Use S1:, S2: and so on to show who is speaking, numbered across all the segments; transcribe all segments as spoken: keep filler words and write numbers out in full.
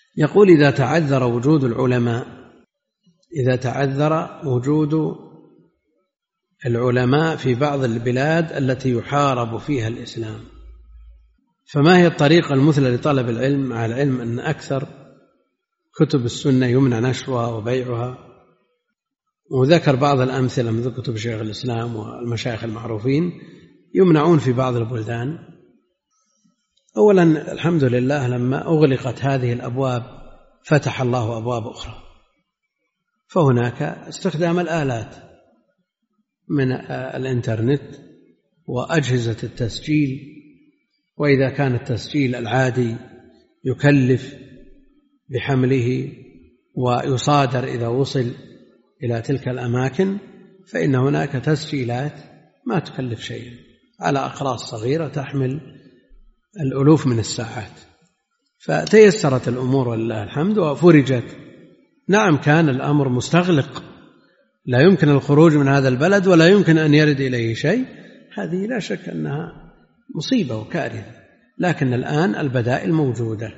S1: يقول: إذا تعذر وجود العلماء إذا تعذر وجود العلماء في بعض البلاد التي يحارب فيها الإسلام، فما هي الطريقة المثلى لطلب العلم، مع العلم أن أكثر كتب السنة يمنع نشرها وبيعها؟ وذكر بعض الأمثلة من كتب شيخ الإسلام والمشايخ المعروفين يمنعون في بعض البلدان. أولا الحمد لله لما أغلقت هذه الأبواب فتح الله أبواب أخرى، فهناك استخدام الآلات من الإنترنت وأجهزة التسجيل، وإذا كان التسجيل العادي يكلف بحمله ويصادر إذا وصل إلى تلك الأماكن، فإن هناك تسجيلات ما تكلف شيئا على أقراص صغيرة تحمل الألوف من الساعات، فتيسرت الأمور ولله الحمد وفرجت. نعم كان الأمر مستغلق، لا يمكن الخروج من هذا البلد ولا يمكن أن يرد إليه شيء، هذه لا شك أنها مصيبة وكارثة، لكن الآن البدائل موجودة.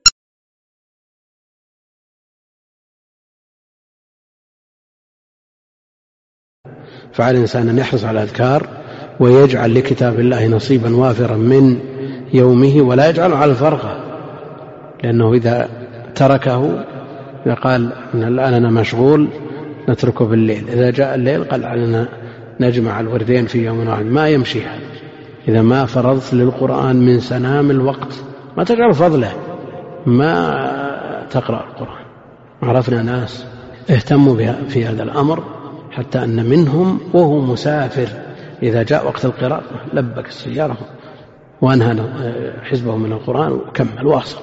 S2: فعلى الإنسان أن يحرص على الأذكار ويجعل لكتاب الله نصيبا وافرا من يومه، ولا يجعله على الفرقة، لأنه إذا تركه قال الآن أنا مشغول نتركه بالليل، إذا جاء الليل قال علينا نجمع الوردين في يوم واحد، ما يمشي هذا. إذا ما فرضت للقرآن من سنام الوقت ما تجعل فضله، ما تقرأ القرآن. عرفنا ناس اهتموا بها في هذا الأمر، حتى أن منهم وهو مسافر إذا جاء وقت القراءة لبك السيارة وأنهى حزبه من القرآن وكمل واصل.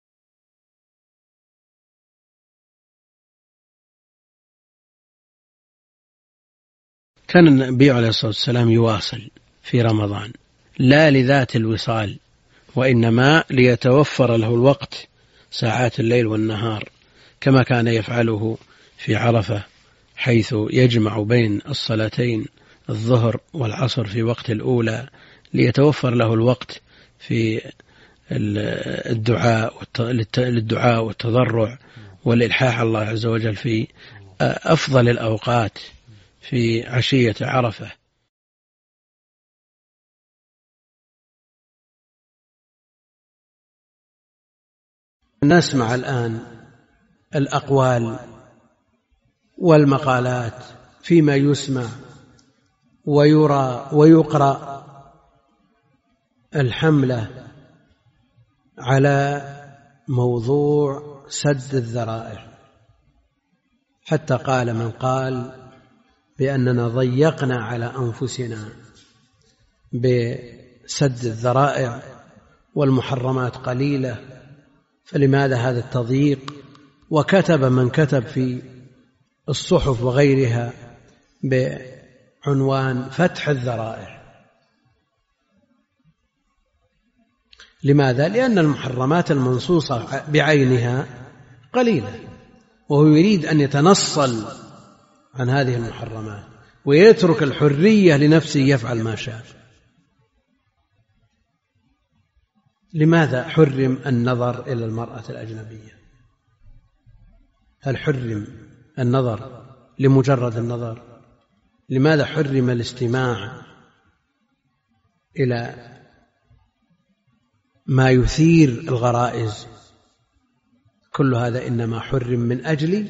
S1: كان النبي عليه الصلاة والسلام يواصل في رمضان لا لذات الوصال، وإنما ليتوفر له الوقت ساعات الليل والنهار، كما كان يفعله في عرفة، حيث يجمع بين الصلاتين الظهر والعصر في وقت الأولى، ليتوفر له الوقت في الدعاء للدعاء والتضرع والإلحاح الله عز وجل في أفضل الأوقات في عشية عرفة.
S2: نسمع الآن الأقوال والمقالات فيما يسمع ويرى ويقرأ، الحملة على موضوع سد الذرائع، حتى قال من قال بأننا ضيقنا على أنفسنا بسد الذرائع والمحرمات قليلة، فلماذا هذا التضييق؟ وكتب من كتب في الصحف وغيرها بعنوان فتح الذرائع. لماذا؟ لأن المحرمات المنصوصة بعينها قليلة، وهو يريد أن يتنصل عن هذه المحرمات ويترك الحرية لنفسه يفعل ما شاء. لماذا حرم النظر إلى المرأة الأجنبية؟ هل حرم النظر لمجرد النظر؟ لماذا حرم الاستماع إلى ما يثير الغرائز؟ كل هذا إنما حرم من أجل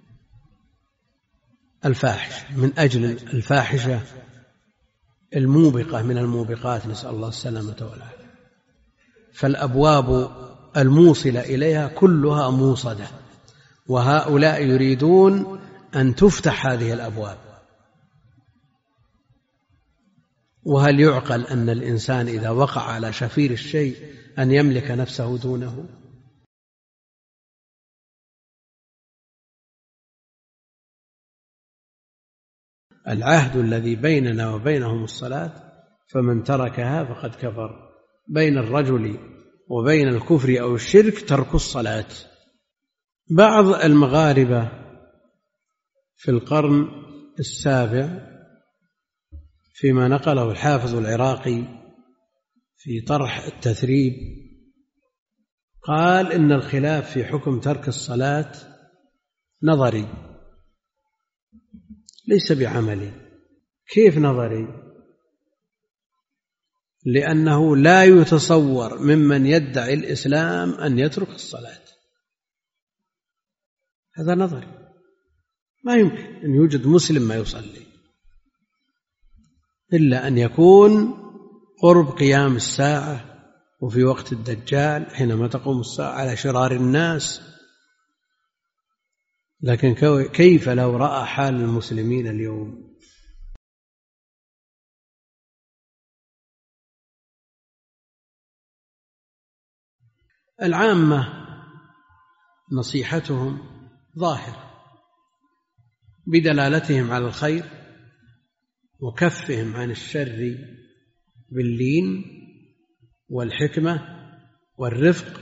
S2: الفاحشة، من أجل الفاحشة الموبقة من الموبقات، نسأل الله السلامة والعافية. فالأبواب الموصلة إليها كلها موصدة، وهؤلاء يريدون أن تفتح هذه الأبواب. وهل يعقل أن الإنسان إذا وقع على شفير الشيء أن يملك نفسه دونه؟ العهد الذي بيننا وبينهم الصلاة، فمن تركها فقد كفر. بين الرجل وبين الكفر أو الشرك ترك الصلاة. بعض المغاربة في القرن السابع فيما نقله الحافظ العراقي في طرح التثريب
S1: قال إن الخلاف في حكم ترك الصلاة نظري ليس بعملي. كيف نظري؟ لأنه لا يتصور ممن يدعي الإسلام أن يترك الصلاة، هذا نظري، ما يمكن أن يوجد مسلم ما يصلي إلا أن يكون قرب قيام الساعة وفي وقت الدجال حينما تقوم الساعة على شرار الناس. لكن كيف لو رأى حال المسلمين اليوم؟ العامة نصيحتهم ظاهرة بدلالتهم على الخير وكفهم عن الشر باللين والحكمة والرفق،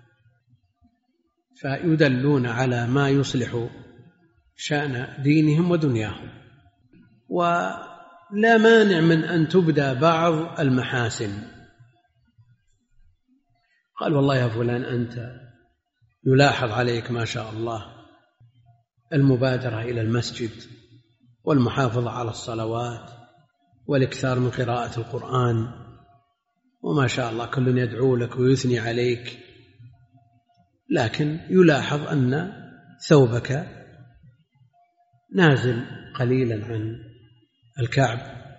S1: فيدلون على ما يصلح شأن دينهم ودنياهم. ولا مانع من أن تبدى بعض المحاسن. قال والله يا فلان أنت يلاحظ عليك ما شاء الله المبادرة إلى المسجد والمحافظة على الصلوات والإكثار من قراءة القرآن، وما شاء الله كل يدعو لك ويثني عليك، لكن يلاحظ أن ثوبك نازل قليلا عن الكعب،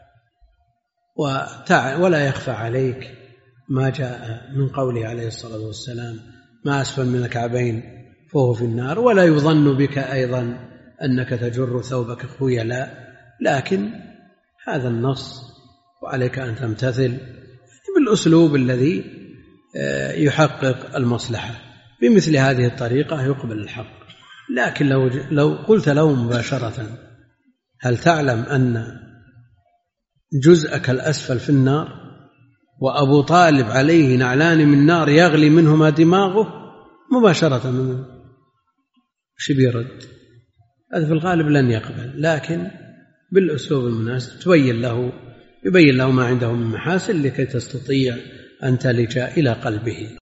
S1: ولا يخفى عليك ما جاء من قوله عليه الصلاة والسلام ما أسفل من الكعبين فهو في النار، ولا يظن بك أيضا أنك تجر ثوبك خيلاء، لكن هذا النص وعليك أن تمتثل بالأسلوب الذي يحقق المصلحة. بمثل هذه الطريقة يقبل الحق. لكن لو, لو قلت له مباشرة هل تعلم أن جزءك الأسفل في النار وأبو طالب عليه نعلان من نار يغلي منهما دماغه، مباشرة منه شبيرد، هذا في الغالب لن يقبل. لكن بالأسلوب المناسب تبين له يبين له ما عنده من محاسن لكي تستطيع أن تلج إلى قلبه.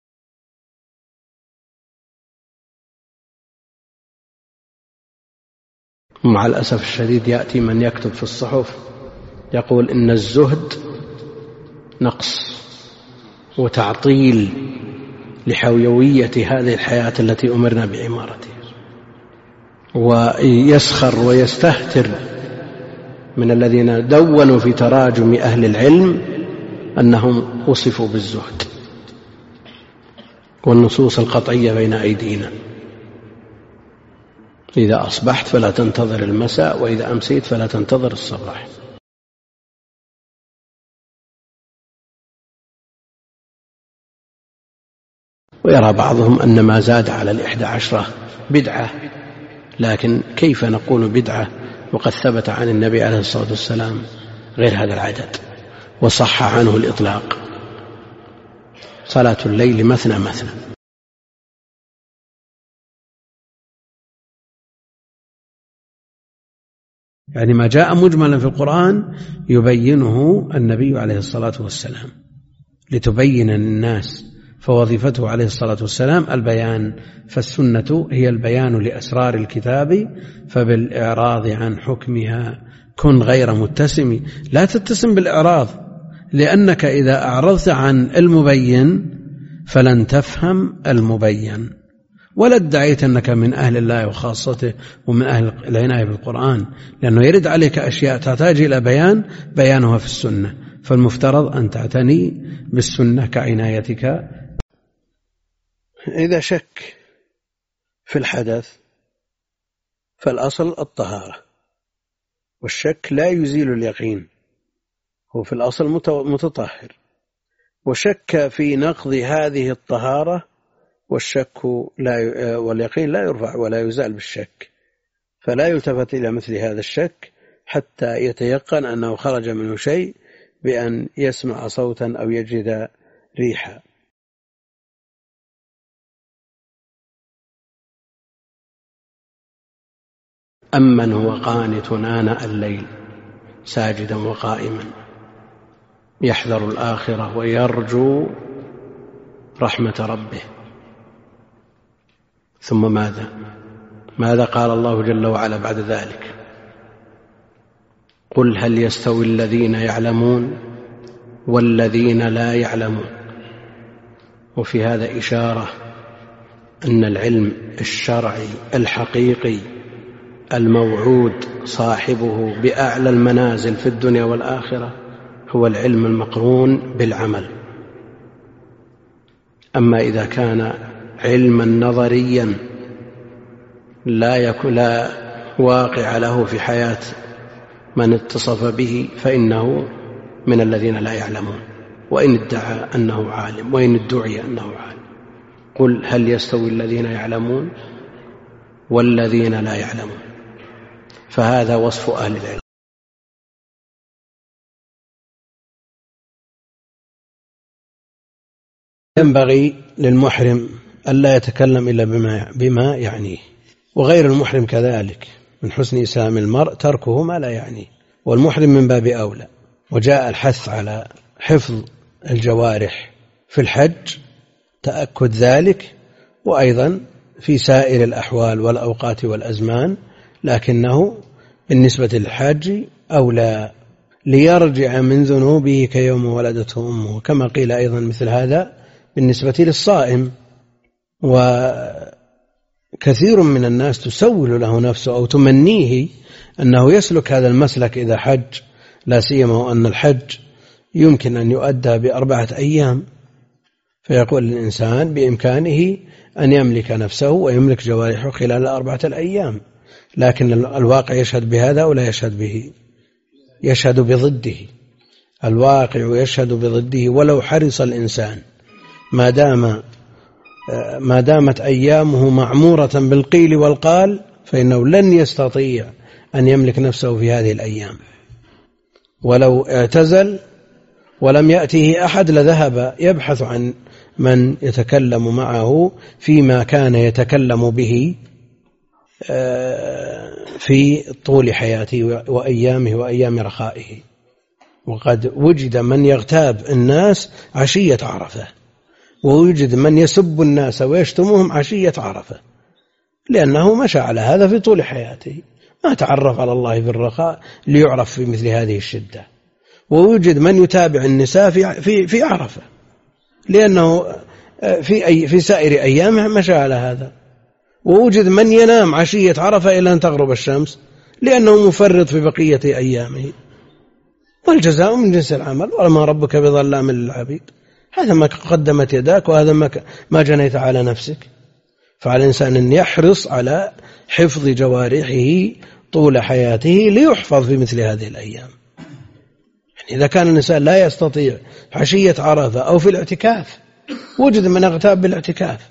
S2: مع الأسف الشديد يأتي من يكتب في الصحف يقول إن الزهد نقص وتعطيل لحيوية هذه الحياة التي أمرنا بعمارتها، ويسخر ويستهتر من الذين دونوا في تراجم أهل العلم أنهم وصفوا بالزهد، والنصوص القطعية بين أيدينا: إذا أصبحت فلا تنتظر المساء، وإذا أمسيت فلا تنتظر الصباح. ويرى بعضهم أن ما زاد على الإحدى عشرة بدعة، لكن كيف نقول بدعة وقد ثبت عن النبي عليه الصلاة والسلام غير هذا العدد وصح عنه الإطلاق: صلاة الليل مثنى مثنى.
S1: يعني ما جاء مجملا في القرآن يبينه النبي عليه الصلاة والسلام لتبين للناس، فوظيفته عليه الصلاة والسلام البيان، فالسنة هي البيان لأسرار الكتاب، فبالإعراض عن حكمها كن غير متسم. لا تتسم بالإعراض، لأنك إذا أعرضت عن المبين فلن تفهم المبين، ولا ادعيت أنك من أهل الله وخاصته ومن أهل العناية بالقرآن، لأنه يرد عليك أشياء تحتاج إلى بيان بيانها في السنة، فالمفترض أن تعتني بالسنة كعنايتك.
S2: إذا شك في الحدث فالأصل الطهارة، والشك لا يزيل اليقين، هو في الأصل متطهر، وشك في نقض هذه الطهارة، والشك لا واليقين لا يرفع ولا يزال بالشك، فلا يلتفت إلى مثل هذا الشك حتى يتيقن أنه خرج منه شيء بأن يسمع صوتا أو يجد ريحا. أمن هو قانت آناء الليل ساجدا وقائما يحذر الآخرة ويرجو رحمة ربه ثم ماذا ماذا قال الله جل وعلا بعد ذلك؟ قل هل يستوي الذين يعلمون والذين لا يعلمون. وفي هذا إشارة أن العلم الشرعي الحقيقي الموعود صاحبه بأعلى المنازل في الدنيا والآخرة هو العلم المقرون بالعمل. أما إذا كان علما نظريا لا يكون لا واقع له في حياة من اتصف به فإنه من الذين لا يعلمون، وإن ادعى أنه عالم وإن ادعي أنه عالم. قل هل يستوي الذين يعلمون والذين لا يعلمون، فهذا وصف أهل العلم. ينبغي للمحرم ألا يتكلم إلا بما, بما يعنيه، وغير المحرم كذلك. من حسن إسلام المرء تركه ما لا يعنيه، والمحرم من باب أولى. وجاء الحث على حفظ الجوارح في الحج تأكد ذلك، وأيضا في سائر الأحوال والأوقات والأزمان، لكنه بالنسبة للحاج أولى ليرجع من ذنوبه كيوم ولدته أمه، كما قيل أيضا مثل هذا بالنسبة للصائم. وكثير من الناس تسول له نفسه أو تمنيه أنه يسلك هذا المسلك إذا حج، لا سيما وأن الحج يمكن أن يؤدى بأربعة أيام، فيقول الإنسان بإمكانه أن يملك نفسه ويملك جوارحه خلال أربعة الأيام، لكن الواقع يشهد بهذا ولا يشهد به، يشهد بضده. الواقع يشهد بضده. ولو حرص الإنسان ما دام ما دامت أيامه معمورة بالقيل والقال فإنه لن يستطيع أن يملك نفسه في هذه الأيام. ولو اعتزل ولم يأته أحد لذهب يبحث عن من يتكلم معه فيما كان يتكلم به في طول حياته وأيامه وأيام رخائه. وقد وجد من يغتاب الناس عشية عرفة، ووجد من يسب الناس ويشتمهم عشية عرفة، لأنه مشى على هذا في طول حياته، ما تعرف على الله في الرخاء ليعرف في مثل هذه الشدة. ووجد من يتابع النساء في في في عرفة، لأنه في أي في سائر أيامه مشى على هذا. ووجد من ينام عشية عرفة إلى أن تغرب الشمس، لأنه مفرط في بقية أيامه. والجزاء من جنس العمل، وما ربك بظلام للعبيد. هذا ما قدمت يداك، وهذا ما ما جنيت على نفسك. فعلى الإنسان أن يحرص على حفظ جوارحه طول حياته ليحفظ في مثل هذه الأيام. يعني إذا كان الإنسان لا يستطيع عشية عرفة أو في الاعتكاف، وجد من اغتاب بالاعتكاف،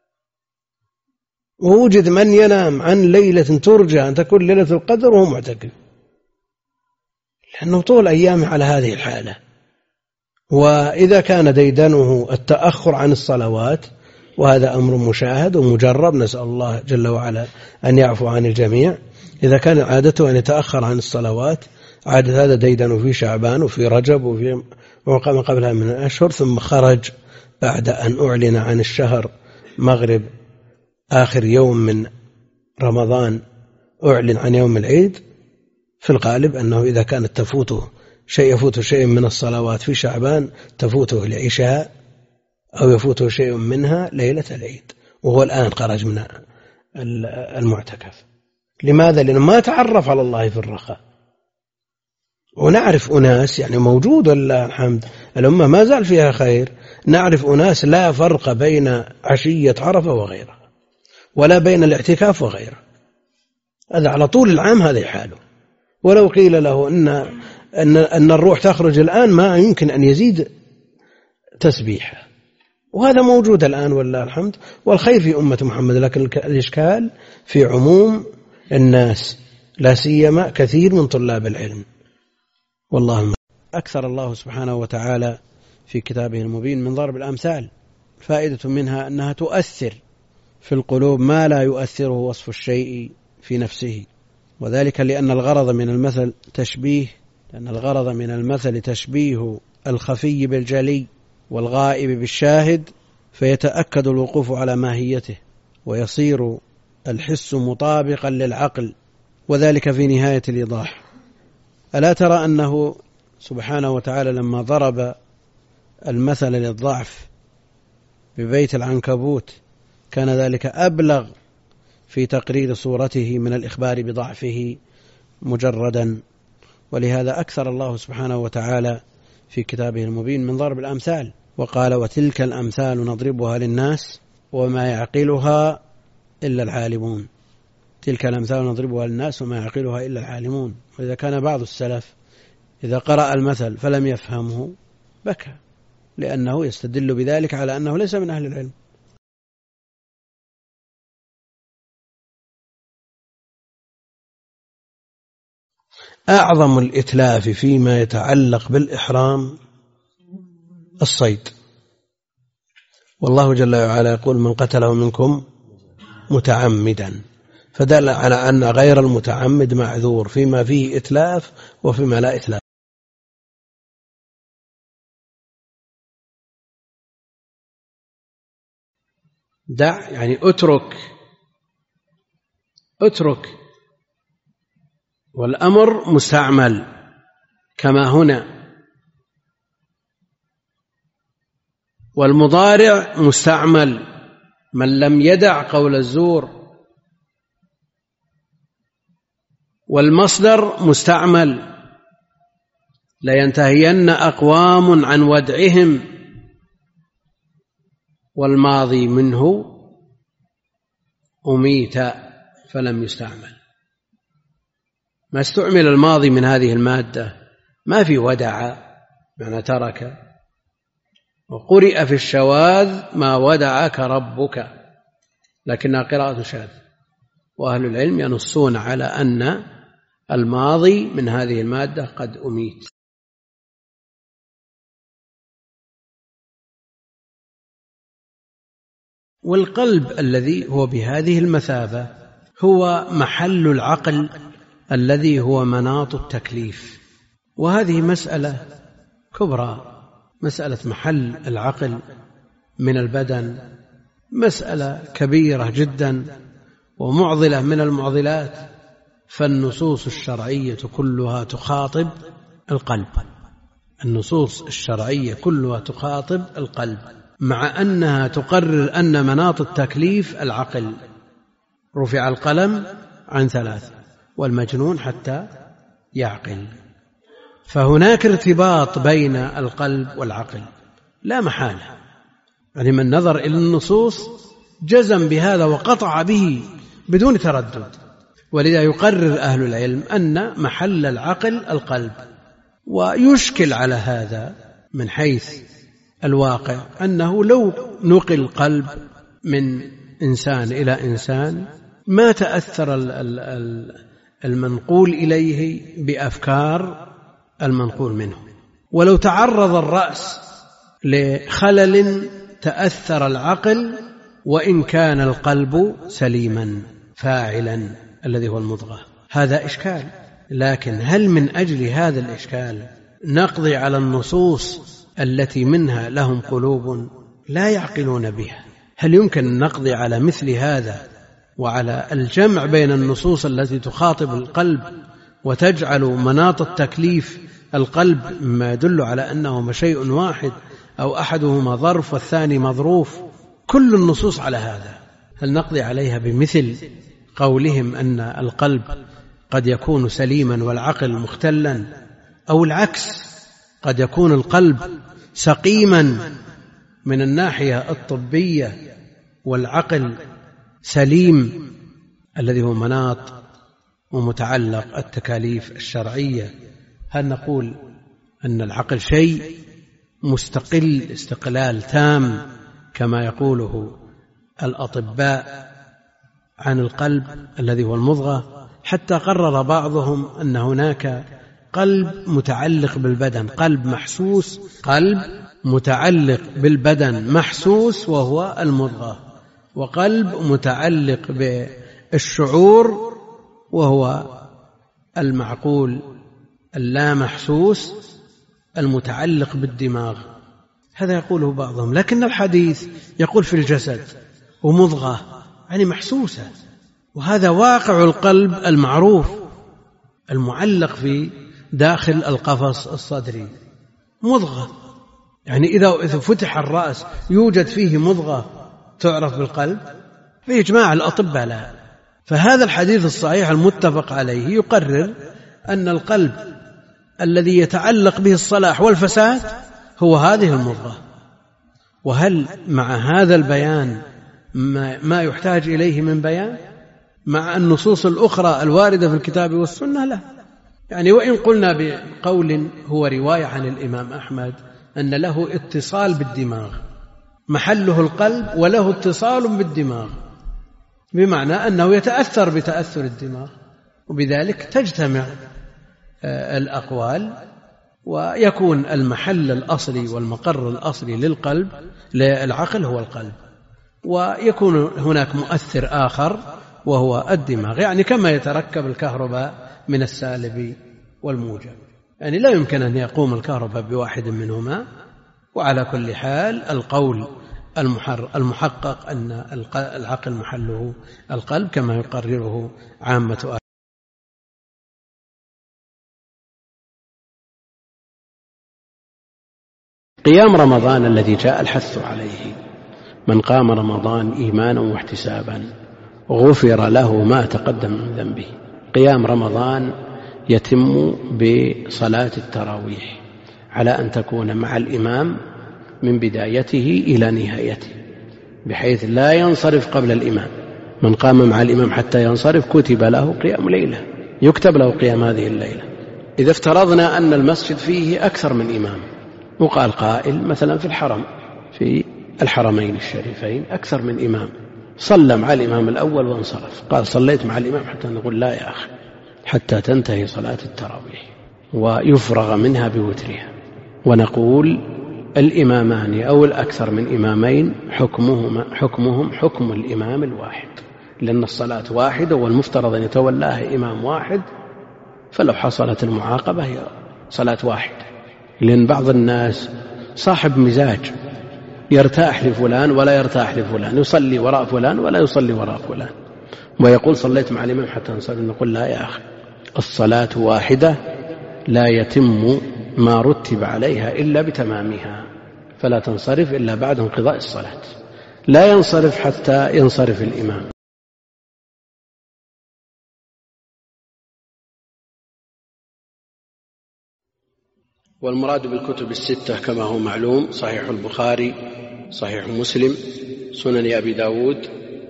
S2: ووجد من ينام عن ليلة ترجى أن تكون ليلة القدر وهو معتكف، لأنه طول أيامه على هذه الحالة. وإذا كان ديدنه التأخر عن الصلوات، وهذا أمر مشاهد ومجرب، نسأل الله جل وعلا أن يعفو عن الجميع. إذا كان عادته أن يتأخر عن الصلوات، عاد هذا ديدن في شعبان وفي رجب وفي ما قبلها من الأشهر، ثم خرج بعد أن أعلن عن الشهر مغرب آخر يوم من رمضان، أعلن عن يوم العيد. في الغالب أنه إذا كانت تفوته شيء يفوته شيء من الصلوات في شعبان تفوته العشاء، أو يفوته شيء منها ليلة العيد، وهو الآن خرج من المعتكف. لماذا؟ لأنه ما تعرف على الله في الرخاء. ونعرف أناس، يعني موجود والله الحمد، الأمة ما زال فيها خير، نعرف أناس لا فرق بين عشية عرفة وغيرها، ولا بين الاعتكاف وغيره. هذا على طول العام هذا حاله. ولو قيل له إن, أن, أن الروح تخرج الآن ما يمكن أن يزيد تسبيحه، وهذا موجود الآن والله الحمد، والخير في أمة محمد. لكن الإشكال في عموم الناس، لا سيما كثير من طلاب العلم. والله أكثر الله سبحانه وتعالى في كتابه المبين من ضرب الأمثال، فائدة منها أنها تؤثر في القلوب ما لا يؤثره وصف الشيء في نفسه، وذلك لأن الغرض من المثل تشبيه لأن الغرض من المثل تشبيه الخفي بالجلي والغائب بالشاهد، فيتأكد الوقوف على ماهيته
S1: ويصير الحس مطابقا للعقل، وذلك في نهاية الإيضاح. ألا ترى أنه سبحانه وتعالى لما ضرب المثل للضعف ببيت العنكبوت كان ذلك أبلغ في تقرير صورته من الإخبار بضعفه مجردا. ولهذا أكثر الله سبحانه وتعالى في كتابه المبين من ضرب الأمثال، وقال: وتلك الأمثال نضربها للناس وما يعقلها إلا العالمون. تلك الأمثال نضربها للناس وما يعقلها إلا العالمون. وإذا كان بعض السلف إذا قرأ المثل فلم يفهمه بكى، لأنه يستدل بذلك على أنه ليس من أهل العلم. أعظم الإتلاف فيما يتعلق بالإحرام الصيد، والله جل وعلا يقول: من قتله منكم متعمدا، فدل على أن غير المتعمد معذور فيما فيه إتلاف وفيما لا إتلاف. دع يعني اترك اترك والأمر مستعمل كما هنا، والمضارع مستعمل من لم يدع قول الزور، والمصدر مستعمل لينتهين أقوام عن ودعهم، والماضي منه أميت فلم يستعمل. ما استعمل الماضي من هذه المادة، ما في ودع معنى ترك، وقرئ في الشواذ ما ودعك ربك، لكنها قراءة شاذ، وأهل العلم ينصون على أن الماضي من هذه المادة قد أميت. والقلب الذي هو بهذه المثابة هو محل العقل الذي هو مناط التكليف، وهذه مسألة كبرى، مسألة محل العقل من البدن مسألة كبيرة جدا ومعضلة من المعضلات، فالنصوص الشرعية كلها تخاطب القلب، النصوص الشرعية كلها تخاطب القلب، مع أنها تقرر أن مناط التكليف العقل. رفع القلم عن ثلاث والمجنون حتى يعقل، فهناك ارتباط بين القلب والعقل لا محالة، يعني من نظر إلى النصوص جزم بهذا وقطع به بدون تردد. ولذا يقرر أهل العلم أن محل العقل القلب. ويشكل على هذا من حيث الواقع أنه لو نقل القلب من إنسان إلى إنسان ما تأثر المنقول إليه بأفكار المنقول منه، ولو تعرض الرأس لخلل تأثر العقل وإن كان القلب سليما فاعلا الذي هو المضغة. هذا إشكال، لكن هل من أجل هذا الإشكال نقضي على النصوص التي منها لهم قلوب لا يعقلون بها؟ هل يمكن أن نقضي على مثل هذا وعلى الجمع بين النصوص التي تخاطب القلب وتجعل مناط التكليف القلب مما يدل على أنهما شيء واحد أو أحدهما ظرف والثاني مظروف؟ كل النصوص على هذا. هل نقضي عليها بمثل قولهم أن القلب قد يكون سليما والعقل مختلا، أو العكس، قد يكون القلب سقيما من الناحية الطبية والعقل سليم الذي هو مناط ومتعلق التكاليف الشرعية؟ هل نقول أن العقل شيء مستقل استقلال تام كما يقوله الأطباء عن القلب الذي هو المضغة؟ حتى قرر بعضهم أن هناك قلب متعلق بالبدن، قلب محسوس، قلب متعلق بالبدن محسوس وهو المضغة، وقلب متعلق بالشعور وهو المعقول اللا محسوس المتعلق بالدماغ. هذا يقوله بعضهم، لكن الحديث يقول في الجسد ومضغة يعني محسوسة، وهذا واقع القلب المعروف المعلق في داخل القفص الصدري، مضغة. يعني إذا فتح الرأس يوجد فيه مضغة تعرف بالقلب بإجماع الأطباء لا. فهذا الحديث الصحيح المتفق عليه يقرر أن القلب الذي يتعلق به الصلاح والفساد هو هذه المضغة. وهل مع هذا البيان ما يحتاج إليه من بيان مع النصوص الأخرى الواردة في الكتاب والسنة؟ لا. يعني وإن قلنا بقول هو رواية عن الإمام أحمد أن له اتصال بالدماغ، محله القلب وله اتصال بالدماغ، بمعنى أنه يتأثر بتأثر الدماغ، وبذلك تجتمع الأقوال ويكون المحل الأصلي والمقر الأصلي للقلب للعقل هو القلب، ويكون هناك مؤثر آخر وهو الدماغ. يعني كما يتركب الكهرباء من السالب والموجب، يعني لا يمكن أن يقوم الكهرباء بواحد منهما. وعلى كل حال القول المحقق أن العقل محله القلب كما يقرره عامة أهل.
S2: قيام رمضان الذي جاء الحث عليه: من قام رمضان إيمانا واحتسابا غفر له ما تقدم من ذنبه. قيام رمضان يتم بصلاة التراويح على أن تكون مع الإمام من بدايته إلى نهايته، بحيث لا ينصرف قبل الإمام. من قام مع الإمام حتى ينصرف كتب له قيام ليلة، يكتب له قيام هذه الليلة. إذا افترضنا أن المسجد فيه أكثر من إمام، وقال قائل مثلا في الحرم، في الحرمين الشريفين أكثر من إمام، صلى مع الإمام الأول وانصرف، قال صليت مع الإمام، حتى نقول لا يا أخي، حتى تنتهي صلاة التراويح ويفرغ منها بوترها، ونقول الإمامان أو الأكثر من إمامين حكمهم, حكمهم حكم الإمام الواحد، لأن الصلاة واحدة والمفترض أن يتولاها إمام واحد، فلو حصلت المعاقبة هي صلاة واحدة. لأن بعض الناس صاحب مزاج، يرتاح لفلان ولا يرتاح لفلان، يصلي وراء فلان ولا يصلي وراء فلان، ويقول صليت مع الإمام حتى نصلي. نقول لا يا أخي، الصلاة واحدة لا يتم ما رتب عليها إلا بتمامها، فلا تنصرف إلا بعد انقضاء الصلاة، لا ينصرف حتى ينصرف الإمام. والمراد بالكتب الستة كما هو معلوم: صحيح البخاري، صحيح مسلم، سنن أبي داود،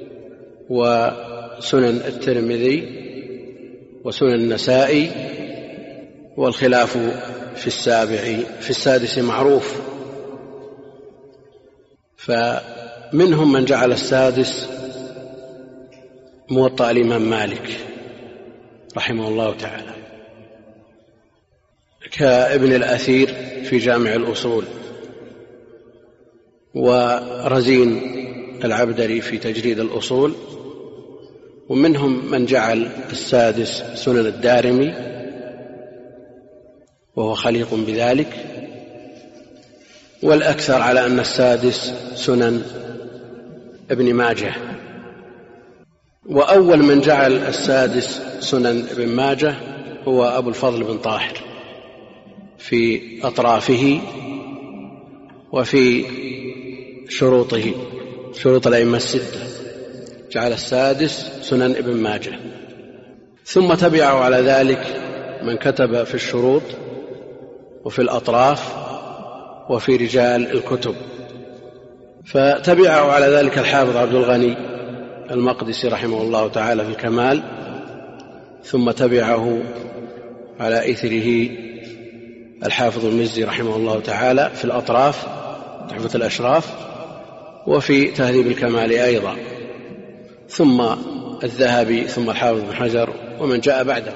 S2: وسنن الترمذي، وسنن النسائي. والخلاف في السابع في السادس معروف، فمنهم من جعل السادس موطأ الإمام مالك رحمه الله تعالى، كابن الأثير في جامع الأصول، ورزين العبدري في تجريد الأصول. ومنهم من جعل السادس سنن الدارمي وهو خليق بذلك، والأكثر على أن السادس سنن ابن ماجه. وأول من جعل السادس سنن ابن ماجه هو أبو الفضل بن طاهر في أطرافه وفي شروطه، شروط الأئمة الستة، جعل السادس سنن ابن ماجه. ثم تبعه على ذلك من كتب في الشروط وفي الأطراف وفي رجال الكتب، فتبعه على ذلك الحافظ عبد الغني المقدسي رحمه الله تعالى في الكمال، ثم تبعه على إثره الحافظ المزي رحمه الله تعالى في الأطراف، تحفة الأشراف، وفي تهذيب الكمال أيضا، ثم الذهبي، ثم الحافظ بن حجر، ومن جاء بعده.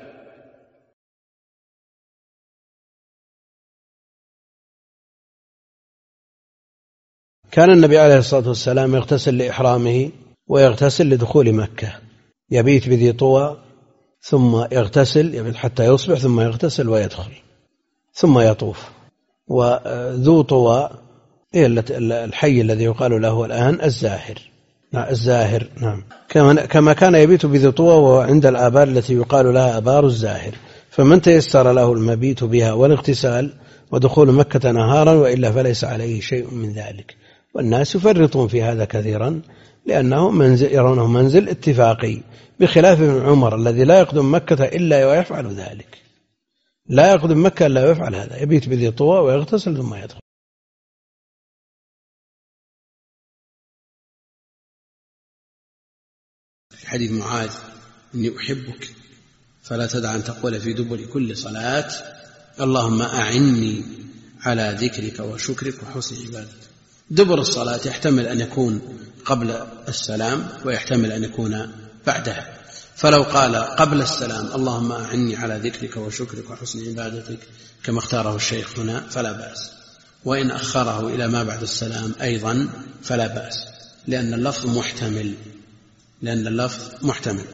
S1: كان النبي عليه الصلاة والسلام يغتسل لإحرامه ويغتسل لدخول مكة، يبيت بذي طوى ثم يغتسل، يبيت حتى يصبح ثم يغتسل ويدخل ثم يطوف. وذو طوى هي الحي الذي يقال له الآن الزاهر،
S2: الزاهر. نعم. كما كان يبيت بذي طوى وهو عند الآبار التي يقال لها آبار الزاهر، فمن تيسر له المبيت بها والاغتسال ودخول مكة نهارا وإلا فليس عليه شيء من ذلك. والناس يفرطون في هذا كثيرا لأنه منزل يرونه منزل اتفاقي، بخلاف ابن عمر الذي لا يقدم مكة إلا ويفعل ذلك، لا يقدم مكة إلا ويفعل هذا، يبيت بذي طوى ويغتسل ثم يدخل. حديث معاذ إني أحبك فلا تدع أن تقول في دبر كل صلاة اللهم أعني على ذكرك وشكرك وحسن عبادتك. دبر الصلاة يحتمل أن يكون قبل السلام ويحتمل أن يكون بعدها، فلو قال قبل السلام اللهم أعني على ذكرك وشكرك وحسن عبادتك كما اختاره الشيخ هنا فلا بأس، وإن أخره إلى ما بعد السلام أيضا فلا بأس، لأن اللفظ محتمل لأن اللفظ محتمل.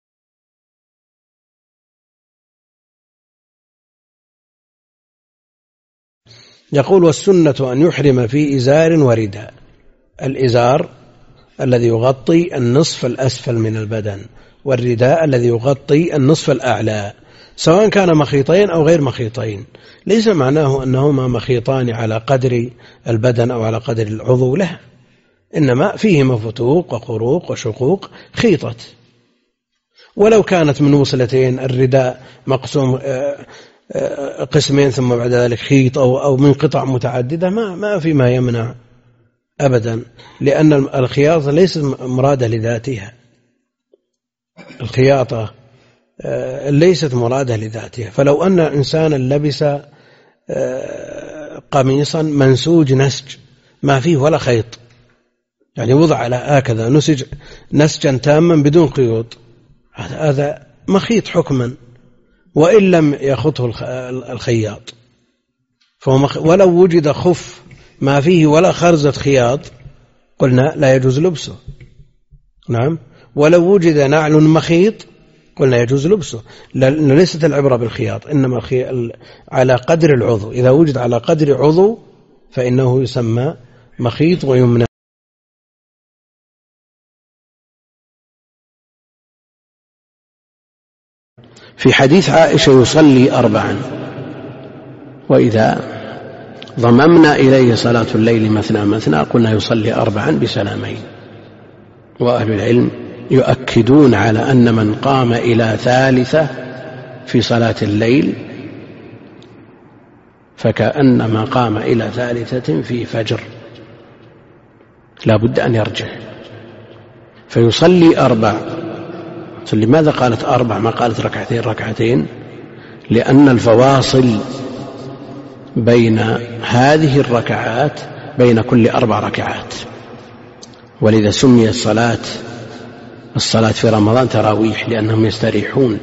S2: يقول والسنة أن يحرم في إزار ورداء. الإزار الذي يغطي النصف الأسفل من البدن، والرداء الذي يغطي النصف الأعلى، سواء كان مخيطين أو غير مخيطين. ليس معناه أنهما مخيطان على قدر البدن أو على قدر العضو، لا، إنما فيهما فتوق وخروق وشقوق خيطت. ولو كانت من وصلتين الرداء مقسوم قسمين ثم بعد ذلك خيط أو أو من قطع متعددة ما ما في ما يمنع أبدا، لأن الخياطة ليست مرادة لذاتها، الخياطة ليست مرادة لذاتها. فلو أن إنسانا لبس قميصا منسوج نسج ما فيه ولا خيط، يعني وضع على هكذا نسج نسجا تاما بدون خيوط، هذا مخيط حكما وإن لم يخطه الخياط. ولو وجد خف ما فيه ولا خرزة خياط قلنا لا يجوز لبسه. نعم. ولو وجد نعل مخيط قلنا يجوز لبسه، لأن ليست العبرة بالخياط، إنما على قدر العضو. إذا وجد على قدر عضو فإنه يسمى مخيط ويمنع. في حديث عائشة يصلي أربعا، وإذا ضممنا إليه صلاة الليل مثنى مثنى قلنا يصلي أربعا بسلامين. وأهل العلم يؤكدون على أن من قام إلى ثالثة في صلاة الليل فكأنما قام إلى ثالثة في فجر، لا بد أن يرجع فيصلي أربع. لماذا قالت أربع ما قالت ركعتين ركعتين؟ لأن الفواصل بين هذه الركعات بين كل أربع ركعات، ولذا سمي الصلاة الصلاة في رمضان تراويح، لأنهم يستريحون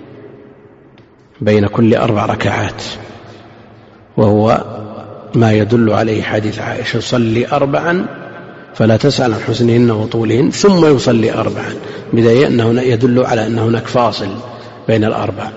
S2: بين كل أربع ركعات، وهو ما يدل عليه حديث عائشة صلي أربعا فلا تسأل عن حسنهن وطولهن ثم يصلي أربعا، بداية أنه يدل على أن هناك فاصل بين الأربع.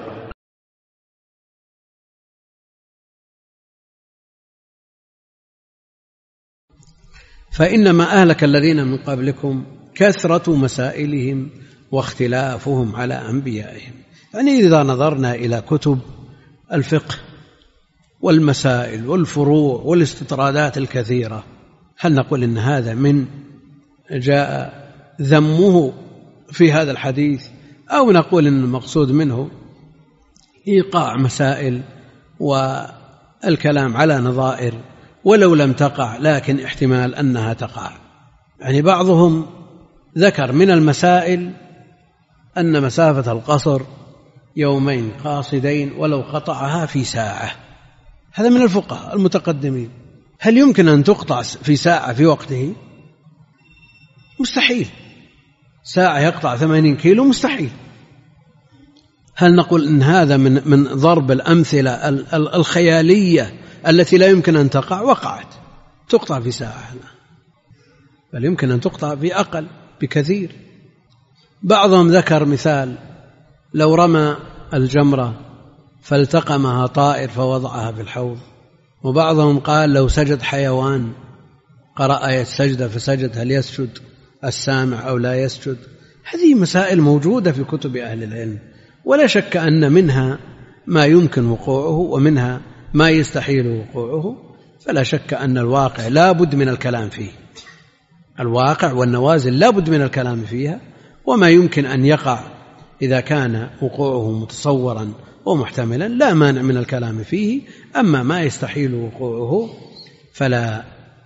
S1: فإنما أهلك الذين من قبلكم كثرة مسائلهم واختلافهم على أنبيائهم. يعني إذا نظرنا إلى كتب الفقه والمسائل والفروع والاستطرادات الكثيرة، هل نقول إن هذا من جاء ذمه في هذا الحديث، أو نقول إن المقصود منه إيقاع مسائل والكلام على نظائر ولو لم تقع لكن احتمال أنها تقع؟ يعني بعضهم ذكر من المسائل أن مسافة القصر يومين قاصدين ولو قطعها في ساعة، هذا من الفقهاء المتقدمين. هل يمكن أن تقطع في ساعة في وقته؟ مستحيل. ساعة يقطع ثمانين كيلو مستحيل. هل نقول إن هذا من من ضرب الأمثلة الخيالية التي لا يمكن أن تقع؟ وقعت، تقطع في ساعة، بل يمكن أن تقطع في أقل بكثير. بعضهم ذكر مثال لو رمى الجمرة فالتقمها طائر فوضعها في الحوض، وبعضهم قال لو سجد حيوان قرأ آية سجدة فسجد هل يسجد السامع أو لا يسجد. هذه مسائل موجودة في كتب أهل العلم، ولا شك أن منها ما يمكن وقوعه ومنها ما يستحيل وقوعه، فلا شك أن الواقع لا بد من الكلام فيه. الواقع والنوازل لا بد من الكلام فيها، وما يمكن أن يقع إذا كان وقوعه متصورا ومحتملا لا مانع من الكلام فيه. أما ما يستحيل وقوعه فلا.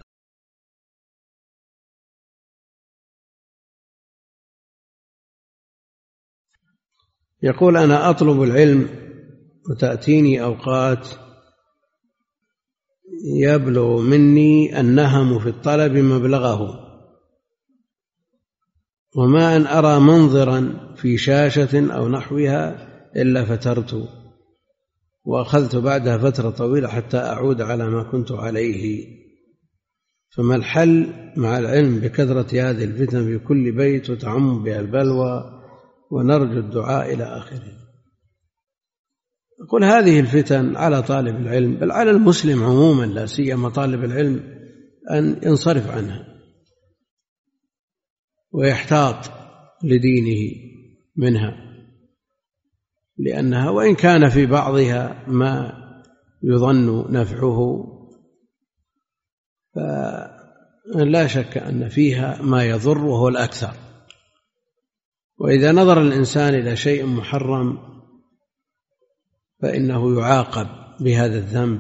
S1: يقول: أنا أطلب العلم وتأتيني أوقات يبلغ مني النهم في الطلب مبلغه، وما أن أرى منظرا في شاشة أو نحوها إلا فترت، وأخذت بعدها فترة طويلة حتى أعود على ما كنت عليه، فما الحل مع العلم بكثرة هذه الفتن في كل بيت وتعم بها البلوى ونرجو الدعاء إلى آخره؟ أقول: هذه الفتن على طالب العلم، بل على المسلم عموما، لا سيما طالب العلم، أن ينصرف عنها ويحتاط لدينه منها، لأنها وإن كان في بعضها ما يظن نفعه فلا شك أن فيها ما يضر وهو الأكثر. وإذا نظر الإنسان إلى شيء محرم فإنه يعاقب بهذا الذنب.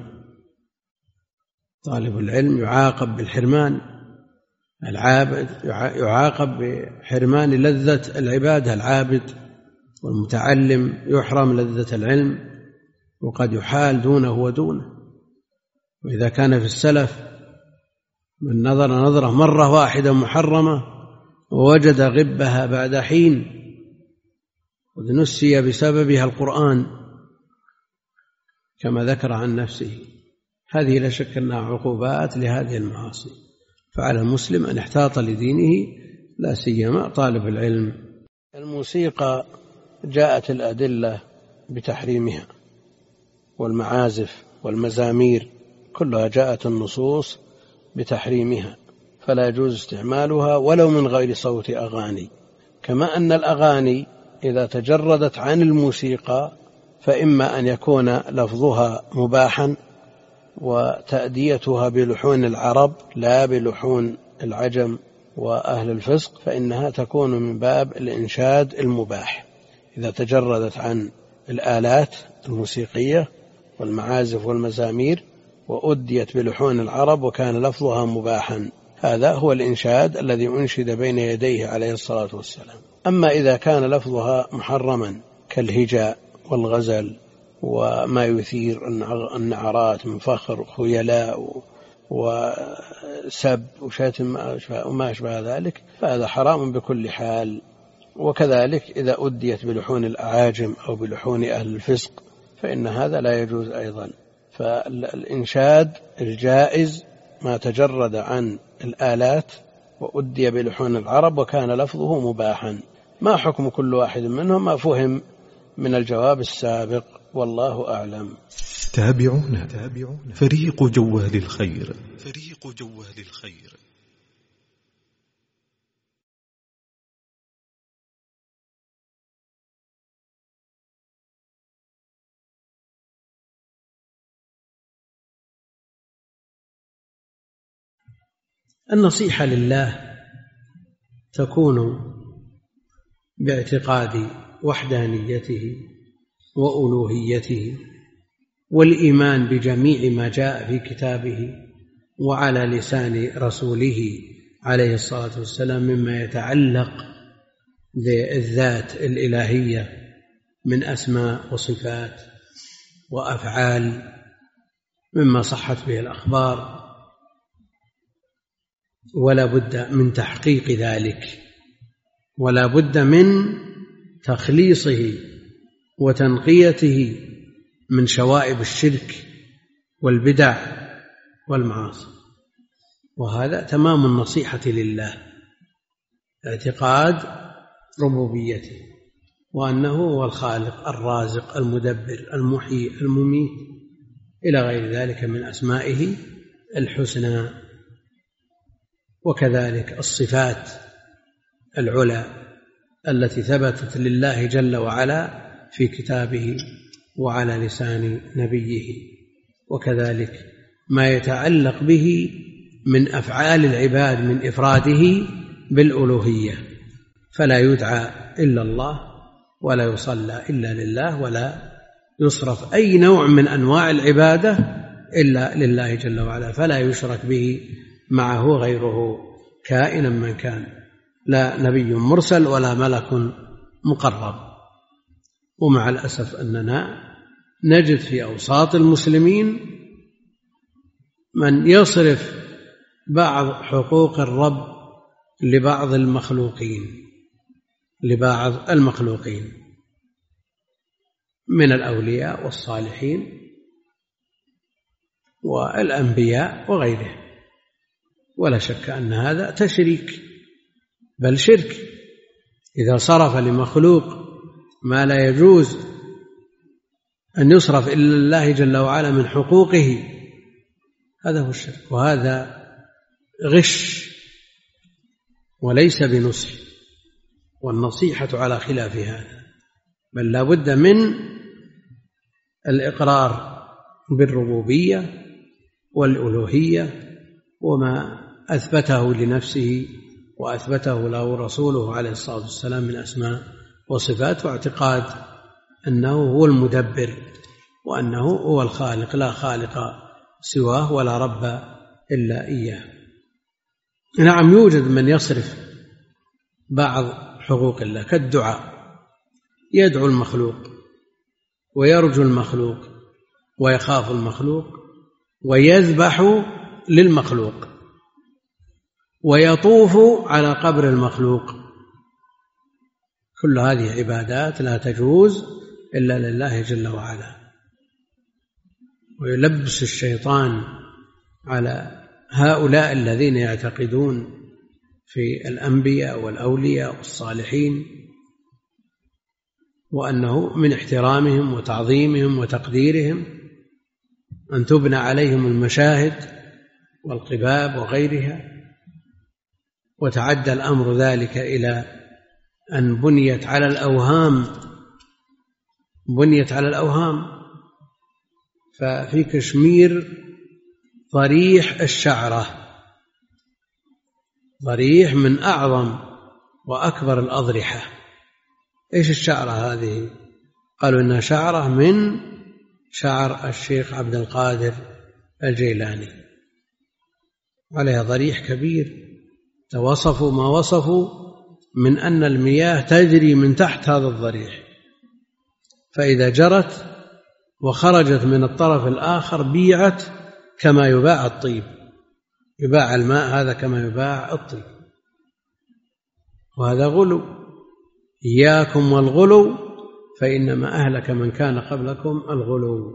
S1: طالب العلم يعاقب بالحرمان، العابد يعاقب بحرمان لذة العبادة، العابد والمتعلم يحرم لذة العلم وقد يحال دونه ودونه. وإذا كان في السلف من نظر نظرة مرة واحدة محرمة ووجد غبها بعد حين قد نسي بسببها القرآن كما ذكر عن نفسه، هذه لا شك أنها عقوبات لهذه المعاصي. فعلى المسلم أن يحتاط لدينه، لا سيما طالب العلم. الموسيقى جاءت الأدلة بتحريمها، والمعازف والمزامير كلها جاءت النصوص بتحريمها، فلا يجوز استعمالها ولو من غير صوت أغاني. كما أن الأغاني إذا تجردت عن الموسيقى فإما أن يكون لفظها مباحا وتأديتها بلحون العرب لا بلحون العجم وأهل الفسق، فإنها تكون من باب الإنشاد المباح إذا تجردت عن الآلات الموسيقية والمعازف والمزامير وأديت بلحون العرب وكان لفظها مباحا. هذا هو الإنشاد الذي أنشد بين يديه عليه الصلاة والسلام. أما إذا كان لفظها محرما كالهجاء والغزل وما يثير النعرات من فخر خيلاء وسب وشتم وما أشبه ذلك، فهذا حرام بكل حال. وكذلك إذا أديت بلحون الأعاجم أو بلحون أهل الفسق فإن هذا لا يجوز أيضا. فالإنشاد الجائز ما تجرد عن الآلات وأدي بلحون العرب وكان لفظه مباحا. ما حكم كل واحد منهم؟ ما فهم من الجواب السابق، والله أعلم.
S3: تابعونا فريق جوال الخير، فريق جوال الخير.
S1: النصيحة لله تكون باعتقاد وحدانيته وألوهيته والإيمان بجميع ما جاء في كتابه وعلى لسان رسوله عليه الصلاة والسلام مما يتعلق بالذات الإلهية من أسماء وصفات وأفعال مما صحت به الأخبار، ولا بد من تحقيق ذلك، ولا بد من تخليصه وتنقيته من شوائب الشرك والبدع والمعاصي. وهذا تمام النصيحة لله، اعتقاد ربوبيته وأنه هو الخالق الرازق المدبر المحيي المميت إلى غير ذلك من أسمائه الحسنى. وكذلك الصفات العلى التي ثبتت لله جل وعلا في كتابه وعلى لسان نبيه، وكذلك ما يتعلق به من أفعال العباد من إفراده بالألوهية، فلا يدعى إلا الله ولا يصلى إلا لله ولا يصرف أي نوع من أنواع العبادة إلا لله جل وعلا، فلا يشرك به معه غيره كائنا من كان، لا نبي مرسل ولا ملك مقرب. ومع الأسف أننا نجد في أوساط المسلمين من يصرف بعض حقوق الرب لبعض المخلوقين لبعض المخلوقين من الأولياء والصالحين والأنبياء وغيره، ولا شك أن هذا تشريك بل شرك. إذا صرف لمخلوق ما لا يجوز أن يصرف إلا الله جل وعلا من حقوقه، هذا هو الشرك، وهذا غش وليس بنصح، والنصيحة على خلاف هذا، بل لا بد من الإقرار بالربوبية والألوهية وما أثبته لنفسه وأثبته له رسوله عليه الصلاة والسلام من أسماء وصفات، واعتقاد أنه هو المدبر وأنه هو الخالق، لا خالق سواه ولا رب إلا إياه. نعم، يوجد من يصرف بعض حقوق الله كالدعاء، يدعو المخلوق ويرجو المخلوق ويخاف المخلوق ويذبح للمخلوق ويطوف على قبر المخلوق، كل هذه عبادات لا تجوز إلا لله جل وعلا. ويلبس الشيطان على هؤلاء الذين يعتقدون في الأنبياء والأولياء والصالحين وأنه من احترامهم وتعظيمهم وتقديرهم أن تبنى عليهم المشاهد والقباب وغيرها، وتعدى الأمر ذلك إلى أن بنيت على الأوهام بنيت على الأوهام ففي كشمير ضريح الشعرة، ضريح من أعظم وأكبر الأضرحة. إيش الشعرة هذه؟ قالوا إنها شعرة من شعر الشيخ عبد القادر الجيلاني، عليها ضريح كبير، توصفوا ما وصفوا من أن المياه تجري من تحت هذا الضريح، فإذا جرت وخرجت من الطرف الآخر بيعت كما يباع الطيب، يباع الماء هذا كما يباع الطيب، وهذا غلو. إياكم والغلو فإنما أهلك من كان قبلكم الغلو.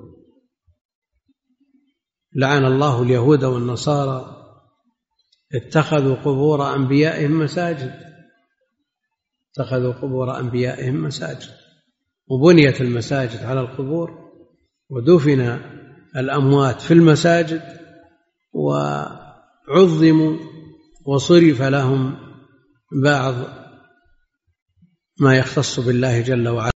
S1: لعن الله اليهود والنصارى اتخذوا قبور أنبيائهم مساجد اتخذوا قبور أنبيائهم مساجد وبنيت المساجد على القبور، ودفن الأموات في المساجد، وعظموا وصرف لهم بعض ما يختص بالله جل وعلا.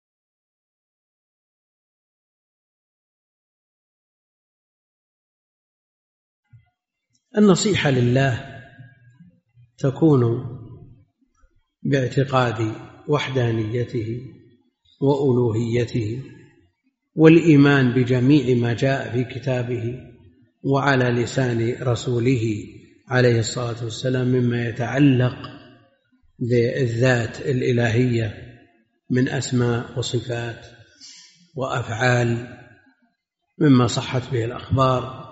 S1: النصيحة لله تكون باعتقاد وحدانيته وألوهيته والإيمان بجميع ما جاء في كتابه وعلى لسان رسوله عليه الصلاة والسلام مما يتعلق بالذات الإلهية من أسماء وصفات وأفعال مما صحت به الأخبار،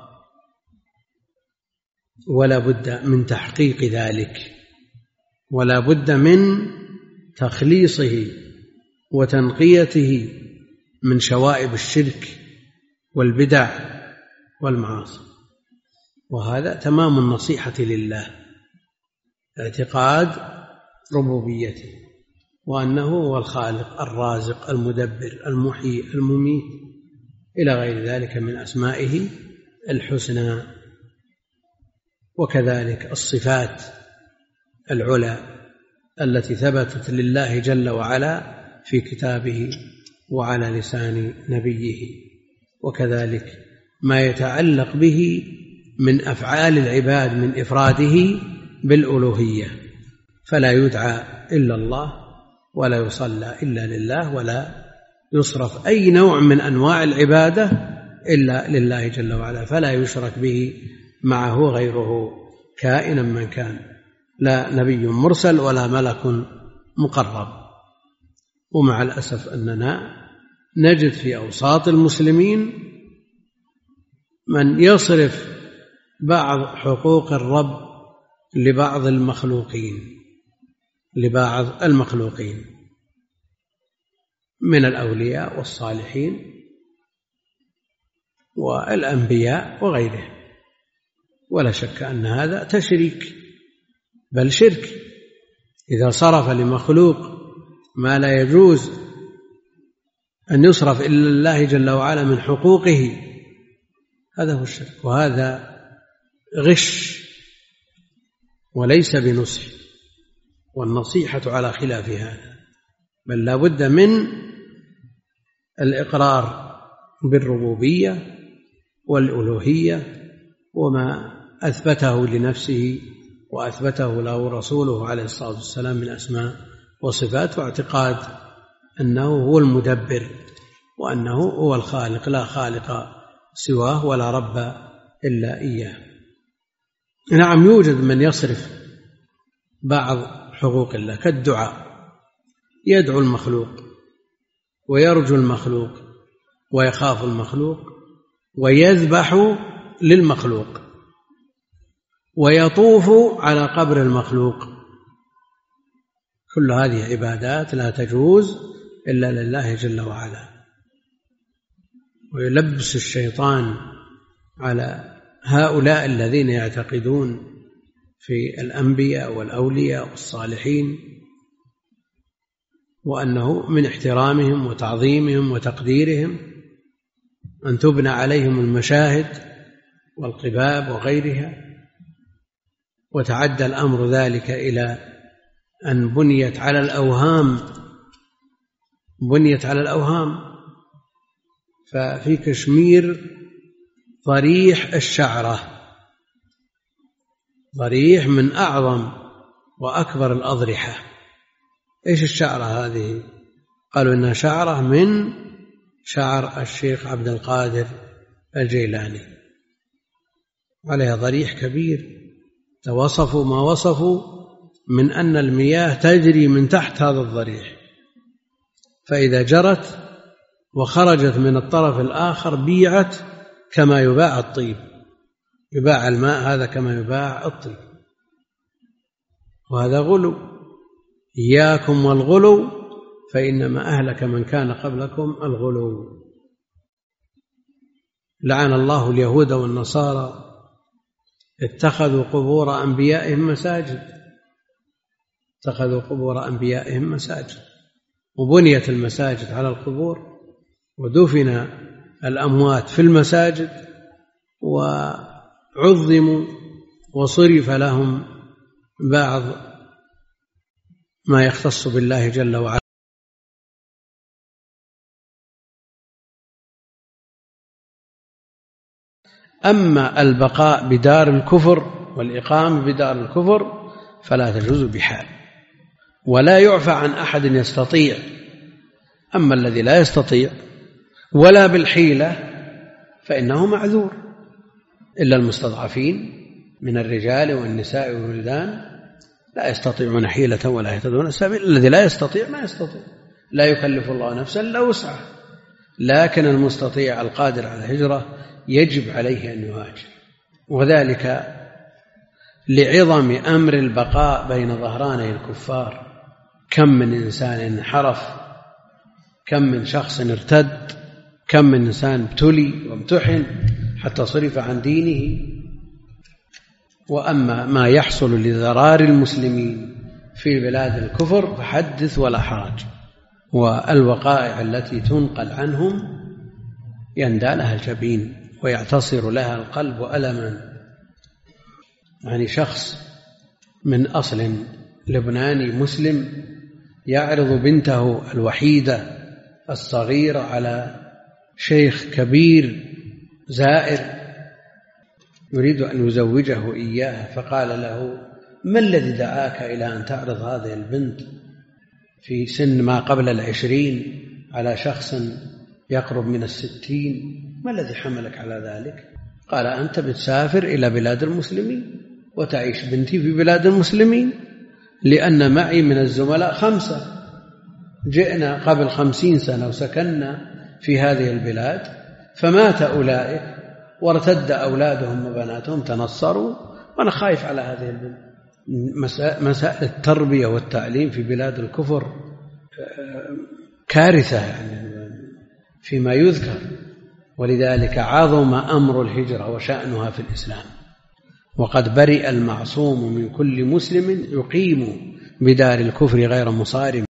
S1: ولا بد من تحقيق ذلك، ولا بد من تخليصه وتنقيته من شوائب الشرك والبدع والمعاصي. وهذا تمام النصيحة لله، اعتقاد ربوبيته وأنه هو الخالق الرازق المدبر المحيي المميت إلى غير ذلك من أسمائه الحسنى. وكذلك الصفات العلى التي ثبتت لله جل وعلا في كتابه وعلى لسان نبيه، وكذلك ما يتعلق به من أفعال العباد من إفراده بالألوهية، فلا يدعى إلا الله ولا يصلى إلا لله ولا يصرف أي نوع من أنواع العبادة إلا لله جل وعلا، فلا يشرك به معه غيره كائنا من كان، لا نبي مرسل ولا ملك مقرب. ومع الأسف أننا نجد في أوساط المسلمين من يصرف بعض حقوق الرب لبعض المخلوقين لبعض المخلوقين من الأولياء والصالحين والأنبياء وغيرهم، ولا شك أن هذا تشريك بل شرك. إذا صرف لمخلوق ما لا يجوز أن يصرف إلا الله جل وعلا من حقوقه، هذا هو الشرك، وهذا غش وليس بنصح، والنصيحة على خلاف هذا، بل لا بد من الإقرار بالربوبية والألوهية وما أثبته لنفسه وأثبته له رسوله عليه الصلاة والسلام من أسماء وصفات، واعتقاد أنه هو المدبر وأنه هو الخالق، لا خالق سواه ولا رب إلا إياه. نعم، يوجد من يصرف بعض حقوق الله كالدعاء، يدعو المخلوق ويرجو المخلوق ويخاف المخلوق ويذبح للمخلوق ويطوف على قبر المخلوق، كل هذه عبادات لا تجوز إلا لله جل وعلا. ويلبس الشيطان على هؤلاء الذين يعتقدون في الأنبياء والأولياء والصالحين وأنه من احترامهم وتعظيمهم وتقديرهم أن تبنى عليهم المشاهد والقباب وغيرها، وتعدى الأمر ذلك إلى أن بنيت على الأوهام بنيت على الأوهام ففي كشمير ضريح الشعرة، ضريح من أعظم وأكبر الأضرحة. إيش الشعرة هذه؟ قالوا إنها شعرة من شعر الشيخ عبد القادر الجيلاني، عليها ضريح كبير، توصفوا ما وصفوا من أن المياه تجري من تحت هذا الضريح، فإذا جرت وخرجت من الطرف الآخر بيعت كما يباع الطيب، يباع الماء هذا كما يباع الطيب، وهذا غلو. إياكم والغلو فإنما أهلك من كان قبلكم الغلو. لعن الله اليهود والنصارى اتخذوا قبور أنبيائهم مساجد اتخذوا قبور أنبيائهم مساجد وبنيت المساجد على القبور، ودفن الأموات في المساجد، وعظموا وصرف لهم بعض ما يختص بالله جل وعلا. أما البقاء بدار الكفر والإقامة بدار الكفر فلا تجوز بحال، ولا يعفى عن أحد يستطيع. أما الذي لا يستطيع ولا بالحيلة فإنه معذور، إلا المستضعفين من الرجال والنساء والولدان لا يستطيعون حيلة ولا يهتدون سبيلا. الذي لا يستطيع ما يستطيع، لا يكلف الله نفسا إلا وسعها، لكن المستطيع القادر على الهجرة يجب عليه أن يهاجر، وذلك لعظم أمر البقاء بين ظهراني الكفار. كم من إنسان انحرف، كم من شخص ارتد، كم من إنسان ابتلي وامتحن حتى صرف عن دينه. وأما ما يحصل لضرار المسلمين في بلاد الكفر فحدث ولا حرج، والوقائع التي تنقل عنهم يندى لها الجبين ويعتصر لها القلب ألما. يعني شخص من أصل لبناني مسلم يعرض بنته الوحيدة الصغيرة على شيخ كبير زائر يريد أن يزوجه إياها، فقال له: ما الذي دعاك إلى أن تعرض هذه البنت في سن ما قبل العشرين على شخص يقرب من الستين؟ ما الذي حملك على ذلك؟ قال: أنت بتسافر إلى بلاد المسلمين وتعيش بنتي في بلاد المسلمين، لأن معي من الزملاء خمسة جئنا قبل خمسين سنة وسكننا في هذه البلاد، فمات أولئك وارتد أولادهم وبناتهم تنصروا، وأنا خايف على هذه البلد. مسائل التربية والتعليم في بلاد الكفر كارثة يعني فيما يذكر، ولذلك عظم أمر الهجرة وشأنها في الإسلام، وقد برئ المعصوم من كل مسلم يقيم بدار الكفر غير مصارم.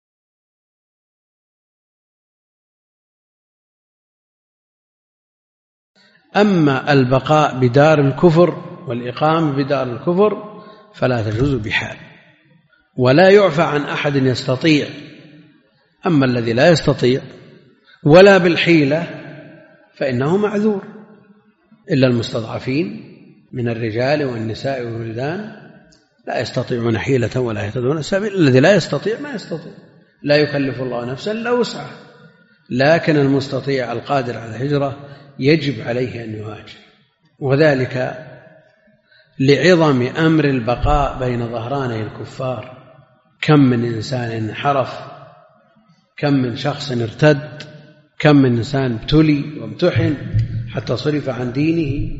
S1: أما البقاء بدار الكفر والإقامة بدار الكفر فلا تجوز بحال، ولا يعفى عن أحد يستطيع. أما الذي لا يستطيع ولا بالحيلة فإنه معذور، إلا المستضعفين من الرجال والنساء والولدان لا يستطيعون حيلة ولا يهتدون سبيلا. الذي لا يستطيع ما يستطيع، لا يكلف الله نفسا إلا وسعها، لكن المستطيع القادر على الهجرة يجب عليه أن يهاجر، وذلك لعظم أمر البقاء بين ظهراني الكفار. كم من إنسان انحرف، كم من شخص ارتد، كم من إنسان ابتلي وامتحن حتى صرف عن دينه.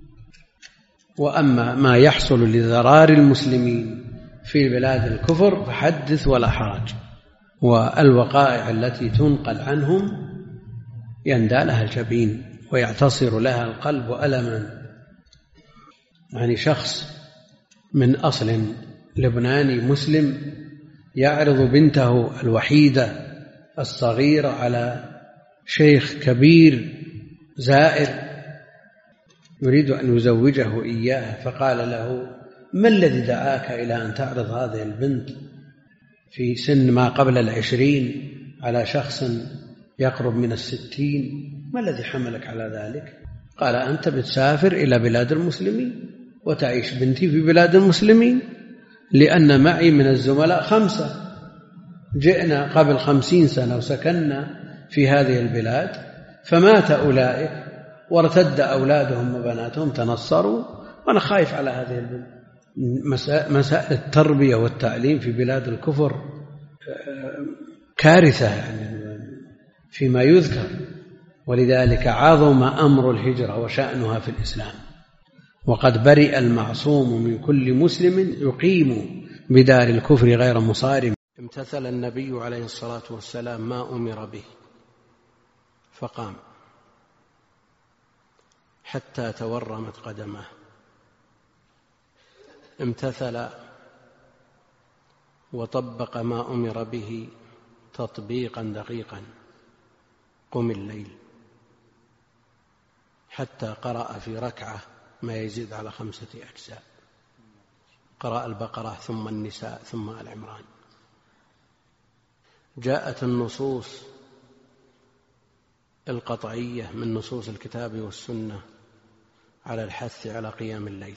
S1: وأما ما يحصل لضرار المسلمين في بلاد الكفر فحدث ولا حرج، والوقائع التي تنقل عنهم يندى لها الجبين ويعتصر لها القلب ألما. يعني شخص من أصل لبناني مسلم يعرض بنته الوحيدة الصغيرة على شيخ كبير زائر يريد أن يزوجه إياها، فقال له: ما الذي دعاك إلى أن تعرض هذه البنت في سن ما قبل العشرين على شخص يقرب من الستين؟ ما الذي حملك على ذلك؟ قال: أنت بتسافر إلى بلاد المسلمين وتعيش بنتي في بلاد المسلمين، لأن معي من الزملاء خمسة جئنا قبل خمسين سنة وسكننا في هذه البلاد، فمات أولئك وارتد أولادهم وبناتهم تنصروا، وأنا خايف على هذه البلد. مسائل التربية والتعليم في بلاد الكفر كارثة يعني فيما يذكر، ولذلك عظم أمر الهجرة وشأنها في الإسلام، وقد برئ المعصوم من كل مسلم يقيم بدار الكفر غير مصارم. امتثل النبي عليه الصلاة والسلام ما أمر به فقام حتى تورمت قدمه، امتثل وطبق ما أمر به تطبيقا دقيقا. قم الليل، حتى قرأ في ركعة ما يزيد على خمسة أجزاء، قرأ البقرة ثم النساء ثم آل عمران. جاءت النصوص القطعية من نصوص الكتاب والسنة على الحث على قيام الليل،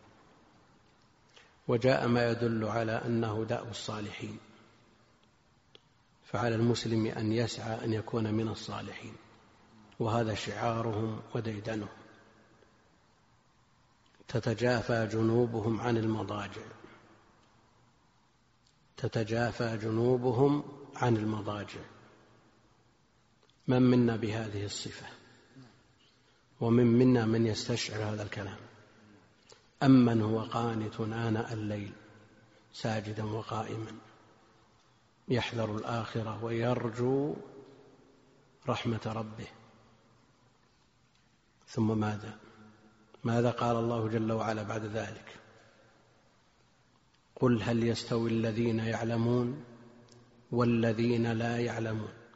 S1: وجاء ما يدل على أنه دأب الصالحين، فعلى المسلم أن يسعى أن يكون من الصالحين، وهذا شعارهم وديدنهم. تتجافى جنوبهم عن المضاجع، تتجافى جنوبهم عن المضاجع. من منا بهذه الصفة؟ ومن منا من يستشعر هذا الكلام؟ أمن هو قانت آناء الليل ساجدا وقائما يحذر الآخرة ويرجو رحمة ربه. ثم ماذا؟ ماذا قال الله جل وعلا بعد ذلك؟ قل هل يستوي الذين يعلمون والذين لا يعلمون